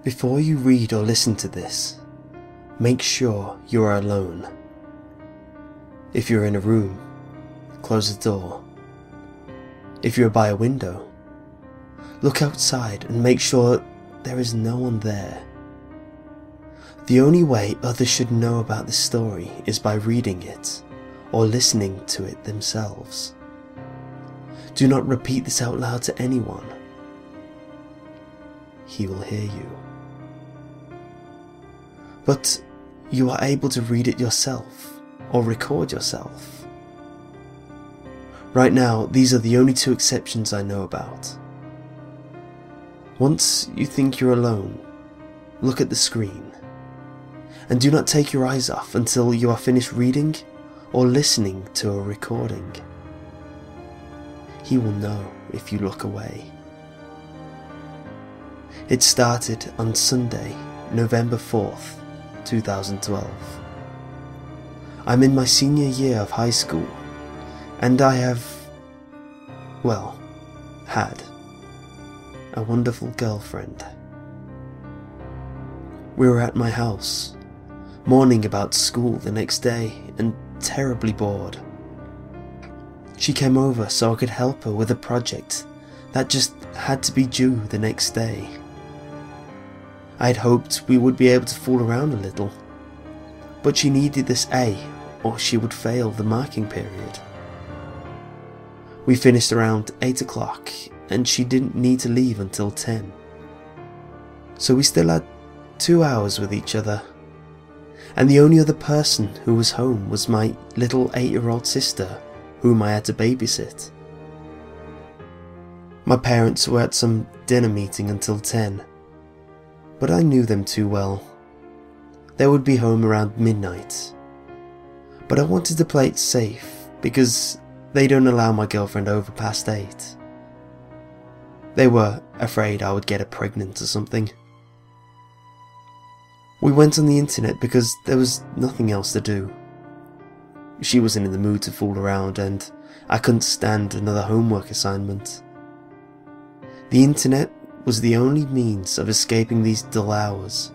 Before you read or listen to this, make sure you are alone. If you're in a room, close the door. If you're by a window, look outside and make sure there is no one there. The only way others should know about this story is by reading it or listening to it themselves. Do not repeat this out loud to anyone. He will hear you. But you are able to read it yourself or record yourself. Right now, these are the only two exceptions I know about. Once you think you're alone, look at the screen, and do not take your eyes off until you are finished reading or listening to a recording. He will know if you look away. It started on Sunday, November 4th, 2012. I'm in my senior year of high school, and I have, had a wonderful girlfriend. We were at my house, mourning about school the next day and terribly bored. She came over so I could help her with a project that just had to be due the next day. I had hoped we would be able to fool around a little, but she needed this A or she would fail the marking period. We finished around 8 o'clock and she didn't need to leave until 10. So we still had 2 hours with each other, and the only other person who was home was my little 8-year-old sister, whom I had to babysit. My parents were at some dinner meeting until 10, but I knew them too well. They would be home around midnight. But I wanted to play it safe because they don't allow my girlfriend over past 8. They were afraid I would get her pregnant or something. We went on the internet because there was nothing else to do. She wasn't in the mood to fool around and I couldn't stand another homework assignment. The internet was the only means of escaping these dull hours.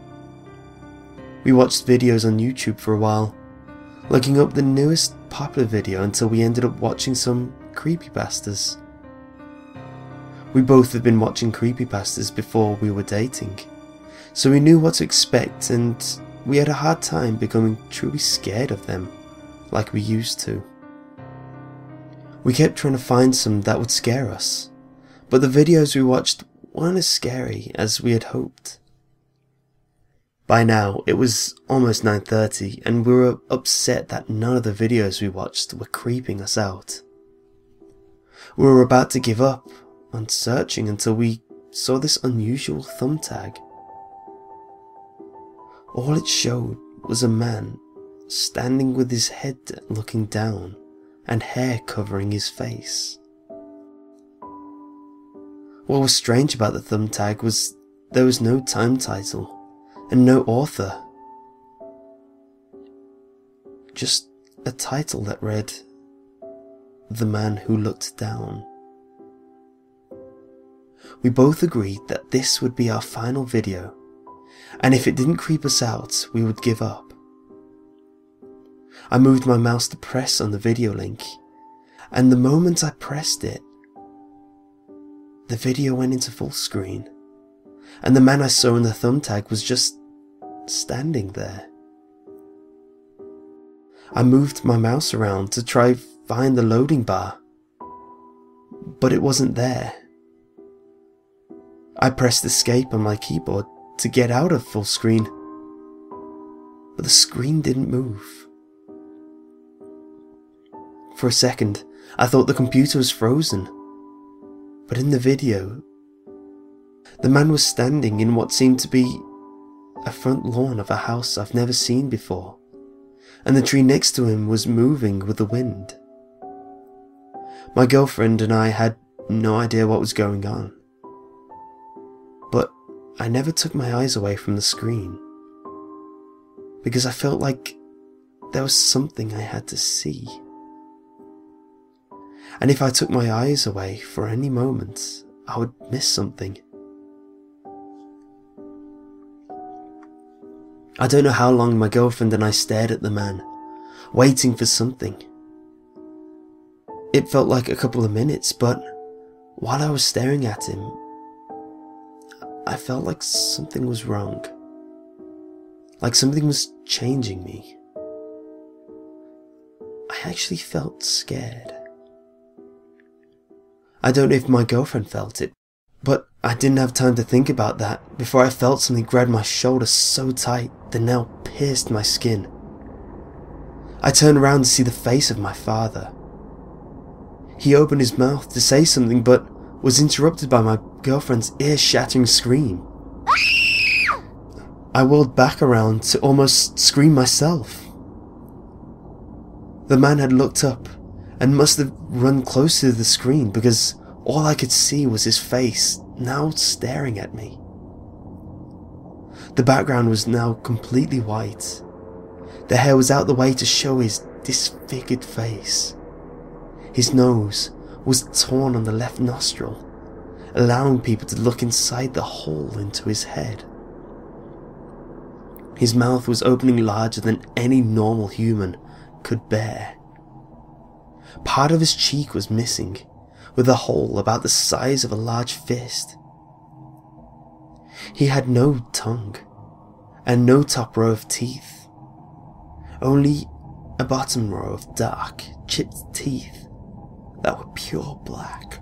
We watched videos on YouTube for a while, looking up the newest popular video until we ended up watching some creepypastas. We both had been watching creepypastas before we were dating, so we knew what to expect and we had a hard time becoming truly scared of them like we used to. We kept trying to find some that would scare us, but the videos we watched weren't as scary as we had hoped. By now, it was almost 9:30 and we were upset that none of the videos we watched were creeping us out. We were about to give up on searching until we saw this unusual thumbtag. All it showed was a man standing with his head looking down and hair covering his face. What was strange about the thumbtag was there was no time title and no author. Just a title that read, "The Man Who Looked Down." We both agreed that this would be our final video, and if it didn't creep us out, we would give up. I moved my mouse to press on the video link, and the moment I pressed it, the video went into full screen, and the man I saw in the thumbtag was just standing there. I moved my mouse around to try find the loading bar, but it wasn't there. I pressed escape on my keyboard to get out of full screen, but the screen didn't move. For a second, I thought the computer was frozen, but in the video, the man was standing in what seemed to be a front lawn of a house I've never seen before, and the tree next to him was moving with the wind. My girlfriend and I had no idea what was going on, but I never took my eyes away from the screen, because I felt like there was something I had to see. And if I took my eyes away for any moment, I would miss something. I don't know how long my girlfriend and I stared at the man, waiting for something. It felt like a couple of minutes, but while I was staring at him, I felt like something was wrong. Like something was changing me. I actually felt scared. I don't know if my girlfriend felt it, but I didn't have time to think about that before I felt something grab my shoulder so tight the nail pierced my skin. I turned around to see the face of my father. He opened his mouth to say something but was interrupted by my girlfriend's ear-shattering scream. I whirled back around to almost scream myself. The man had looked up and must have run close to the screen because all I could see was his face now staring at me. The background was now completely white. The hair was out the way to show his disfigured face. His nose was torn on the left nostril, allowing people to look inside the hole into his head. His mouth was opening larger than any normal human could bear. Part of his cheek was missing, with a hole about the size of a large fist. He had no tongue, and no top row of teeth, only a bottom row of dark, chipped teeth that were pure black.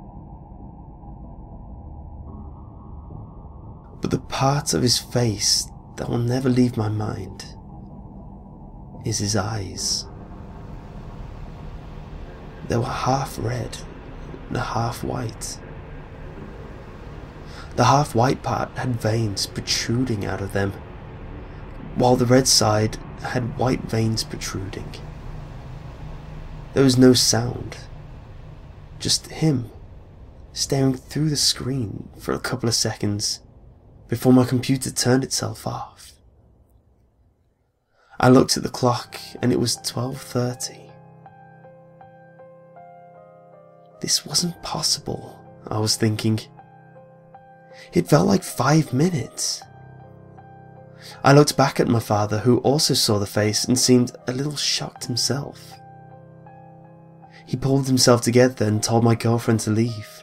But the part of his face that will never leave my mind is his eyes. They were half red and half white. The half white part had veins protruding out of them, while the red side had white veins protruding. There was no sound, just him staring through the screen for a couple of seconds before my computer turned itself off. I looked at the clock and it was 12:30. This wasn't possible, I was thinking. It felt like 5 minutes. I looked back at my father, who also saw the face and seemed a little shocked himself. He pulled himself together and told my girlfriend to leave.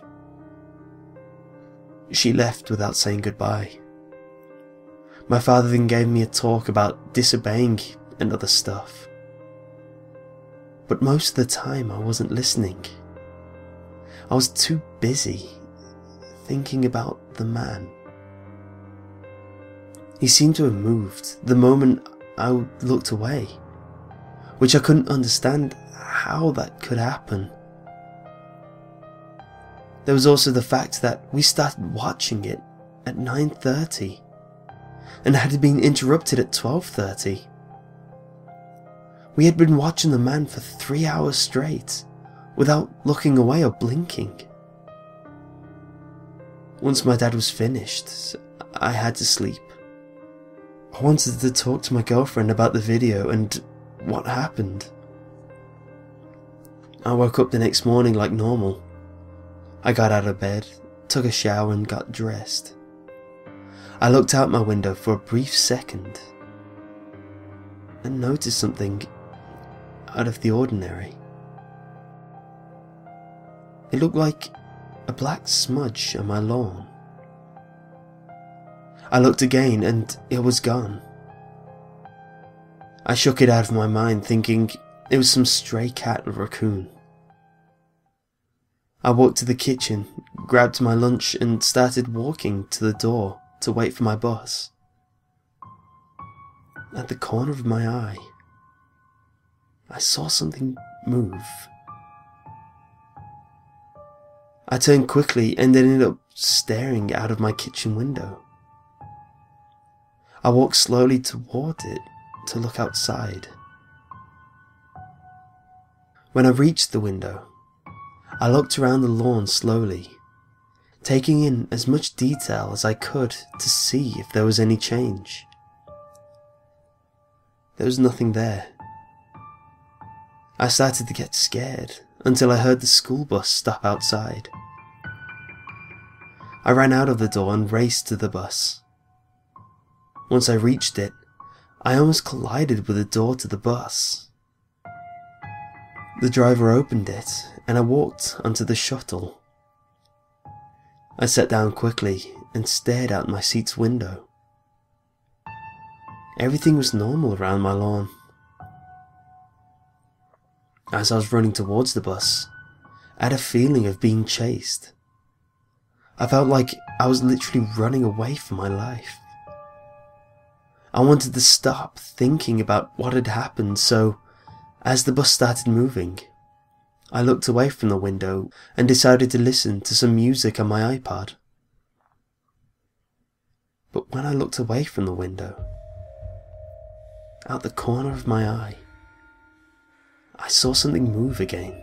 She left without saying goodbye. My father then gave me a talk about disobeying and other stuff. But most of the time I wasn't listening. I was too busy thinking about the man. He seemed to have moved the moment I looked away, which I couldn't understand how that could happen. There was also the fact that we started watching it at 9:30 and had been interrupted at 12:30. We had been watching the man for 3 hours straight without looking away or blinking. Once my dad was finished, I had to sleep. I wanted to talk to my girlfriend about the video and what happened. I woke up the next morning like normal. I got out of bed, took a shower and got dressed. I looked out my window for a brief second and noticed something out of the ordinary. It looked like a black smudge on my lawn. I looked again and it was gone. I shook it out of my mind, thinking it was some stray cat or raccoon. I walked to the kitchen, grabbed my lunch and started walking to the door to wait for my bus. At the corner of my eye, I saw something move. I turned quickly and ended up staring out of my kitchen window. I walked slowly toward it to look outside. When I reached the window, I looked around the lawn slowly, taking in as much detail as I could to see if there was any change. There was nothing there. I started to get scared until I heard the school bus stop outside. I ran out of the door and raced to the bus. Once I reached it, I almost collided with the door to the bus. The driver opened it, and I walked onto the shuttle. I sat down quickly and stared out my seat's window. Everything was normal around my lawn. As I was running towards the bus, I had a feeling of being chased. I felt like I was literally running away from my life. I wanted to stop thinking about what had happened, so as the bus started moving, I looked away from the window and decided to listen to some music on my iPod. But when I looked away from the window, out the corner of my eye, I saw something move again.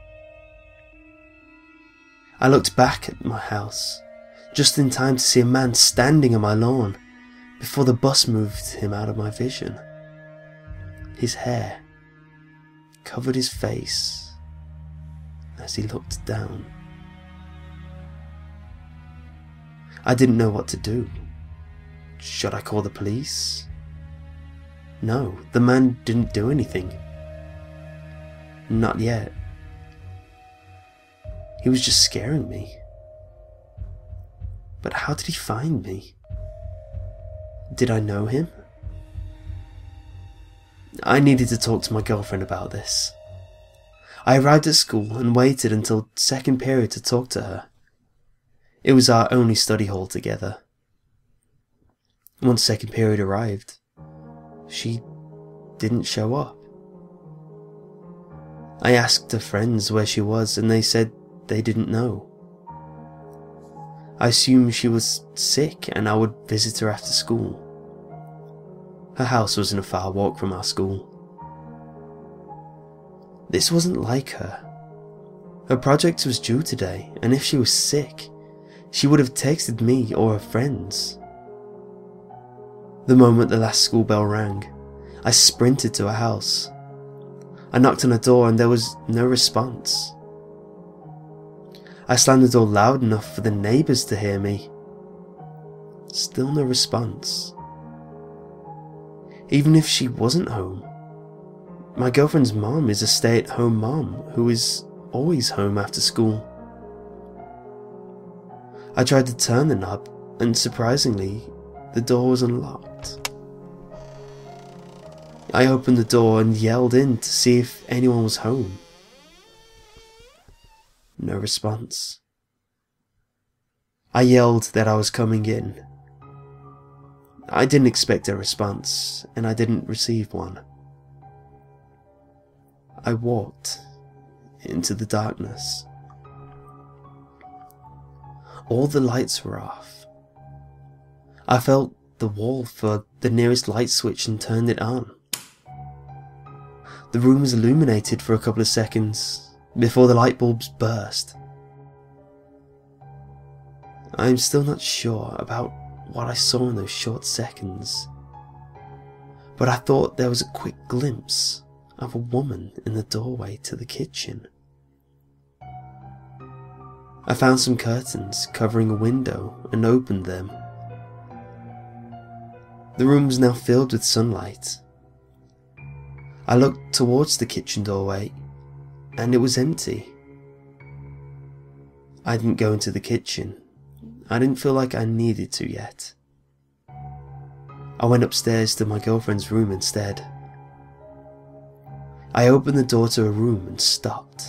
I looked back at my house, just in time to see a man standing on my lawn before the bus moved him out of my vision. His hair covered his face as he looked down. I didn't know what to do. Should I call the police? No, the man didn't do anything. Not yet. He was just scaring me. But how did he find me? Did I know him? I needed to talk to my girlfriend about this. I arrived at school and waited until second period to talk to her. It was our only study hall together. Once second period arrived, she didn't show up. I asked her friends where she was and they said they didn't know. I assumed she was sick and I would visit her after school. Her house wasn't a far walk from our school. This wasn't like her. Her project was due today, and if she was sick, she would have texted me or her friends. The moment the last school bell rang, I sprinted to her house. I knocked on her door and there was no response. I slammed the door loud enough for the neighbours to hear me. Still no response. Even if she wasn't home, my girlfriend's mom is a stay-at-home mom who is always home after school. I tried to turn the knob and surprisingly, the door was unlocked. I opened the door and yelled in to see if anyone was home. No response. I yelled that I was coming in. I didn't expect a response, and I didn't receive one. I walked into the darkness. All the lights were off. I felt the wall for the nearest light switch and turned it on. The room was illuminated for a couple of seconds before the light bulbs burst. I'm still not sure about what I saw in those short seconds, but I thought there was a quick glimpse of a woman in the doorway to the kitchen. I found some curtains covering a window and opened them. The room was now filled with sunlight. I looked towards the kitchen doorway, and it was empty. I didn't go into the kitchen. I didn't feel like I needed to yet. I went upstairs to my girlfriend's room instead. I opened the door to her room and stopped.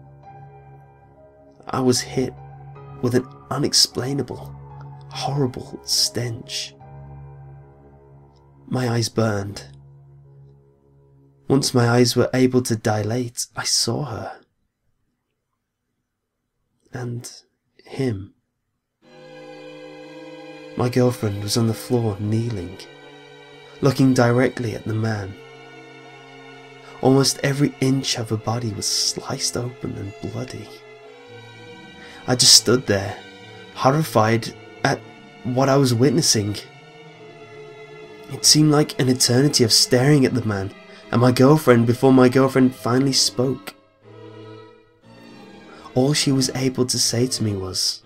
I was hit with an unexplainable, horrible stench. My eyes burned. Once my eyes were able to dilate, I saw her. And him. My girlfriend was on the floor kneeling, looking directly at the man. Almost every inch of her body was sliced open and bloody. I just stood there, horrified at what I was witnessing. It seemed like an eternity of staring at the man and my girlfriend before my girlfriend finally spoke. All she was able to say to me was,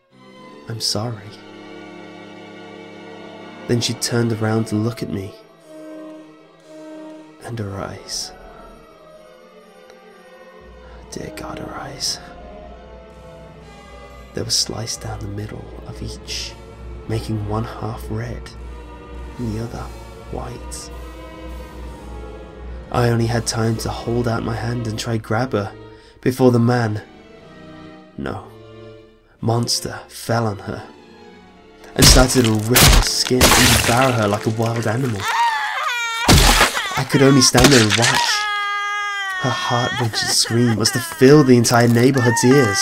"I'm sorry." Then she turned around to look at me and her eyes. Dear God, her eyes. They were sliced down the middle of each, making one half red and the other white. I only had time to hold out my hand and try grab her before the monster fell on her and started to rip her skin and devour her like a wild animal. I could only stand there and watch. Her heart-wrenching scream must have filled the entire neighborhood's ears.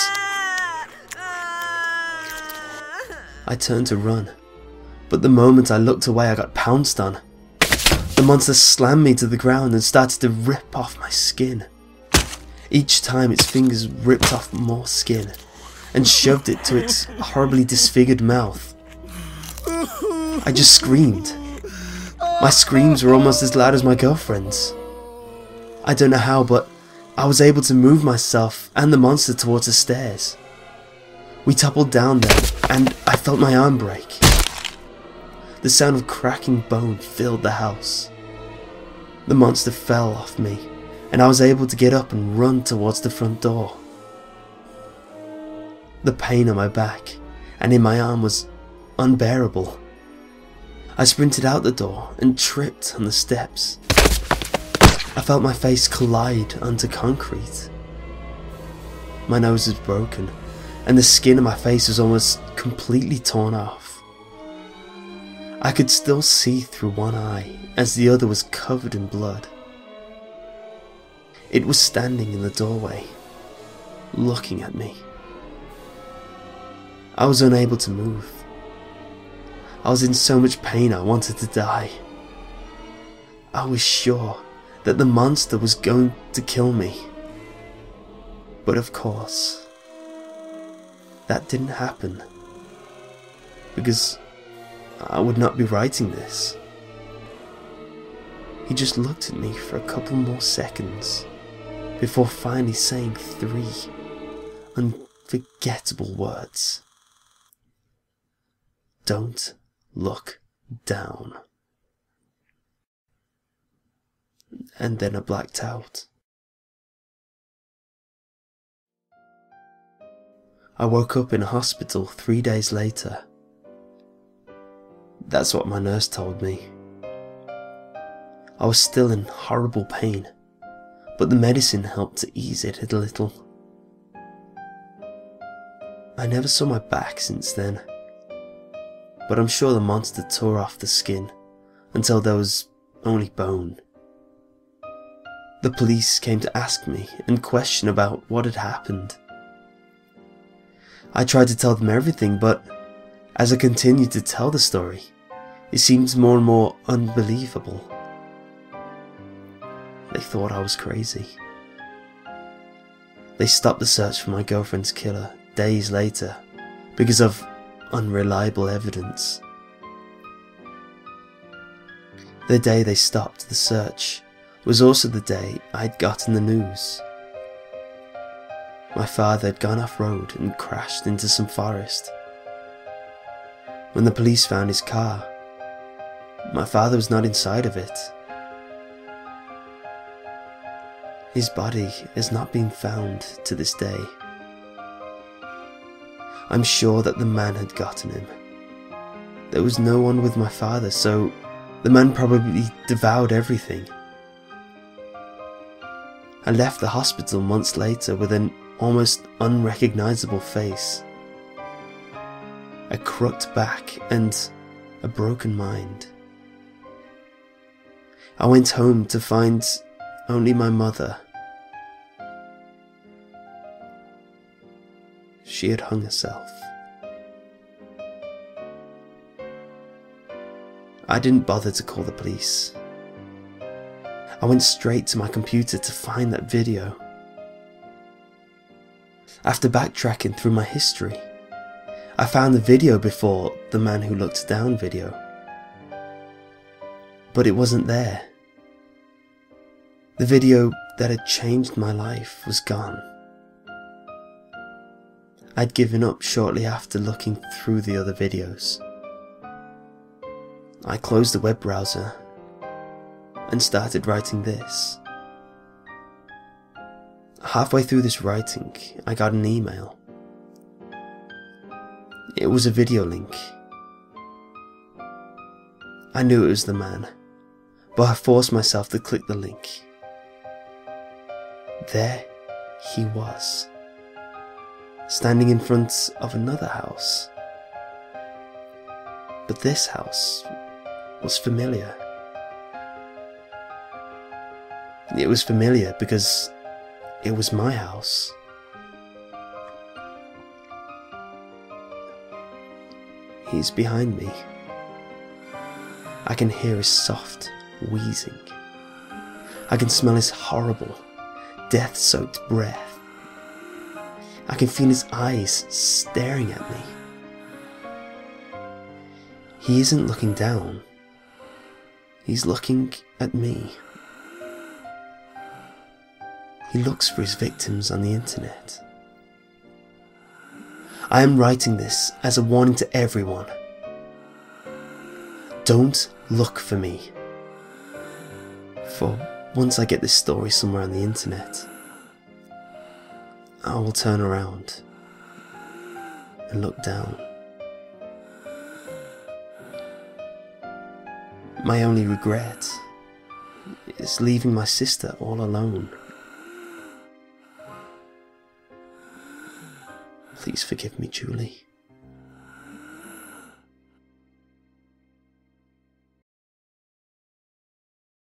I turned to run, but the moment I looked away I got pounced on. The monster slammed me to the ground and started to rip off my skin. Each time its fingers ripped off more skin and shoved it to its horribly disfigured mouth. I just screamed. My screams were almost as loud as my girlfriend's. I don't know how, but I was able to move myself and the monster towards the stairs. We toppled down there, and I felt my arm break. The sound of cracking bone filled the house. The monster fell off me, and I was able to get up and run towards the front door. The pain on my back and in my arm was unbearable. I sprinted out the door and tripped on the steps. I felt my face collide onto concrete. My nose was broken, and the skin of my face was almost completely torn off. I could still see through one eye as the other was covered in blood. It was standing in the doorway, looking at me. I was unable to move. I was in so much pain I wanted to die. I was sure that the monster was going to kill me. But of course, that didn't happen, because I would not be writing this. He just looked at me for a couple more seconds before finally saying 3 unforgettable words. Don't look down. And then I blacked out. I woke up in a hospital 3 days later. That's what my nurse told me. I was still in horrible pain, but the medicine helped to ease it a little. I never saw my back since then, but I'm sure the monster tore off the skin until there was only bone. The police came to ask me and question about what had happened. I tried to tell them everything, but as I continued to tell the story, it seemed more and more unbelievable. They thought I was crazy. They stopped the search for my girlfriend's killer days later because of unreliable evidence. The day they stopped the search was also the day I'd gotten the news. My father had gone off-road and crashed into some forest. When the police found his car, my father was not inside of it. His body has not been found to this day. I'm sure that the man had gotten him. There was no one with my father, so the man probably devoured everything. I left the hospital months later with an almost unrecognizable face, a crooked back and a broken mind. I went home to find only my mother. She had hung herself. I didn't bother to call the police. I went straight to my computer to find that video. After backtracking through my history, I found the video before the Man Who Looked Down video. But it wasn't there. The video that had changed my life was gone. I'd given up shortly after looking through the other videos. I closed the web browser and started writing this. Halfway through this writing, I got an email. It was a video link. I knew it was the man, but I forced myself to click the link. There he was, standing in front of another house. But this house was familiar. It was familiar because it was my house. He's behind me. I can hear his soft wheezing. I can smell his horrible, death-soaked breath. I can feel his eyes staring at me. He isn't looking down. He's looking at me. He looks for his victims on the internet. I am writing this as a warning to everyone. Don't look for me. For once I get this story somewhere on the internet, I will turn around and look down. My only regret is leaving my sister all alone. Please forgive me, Julie.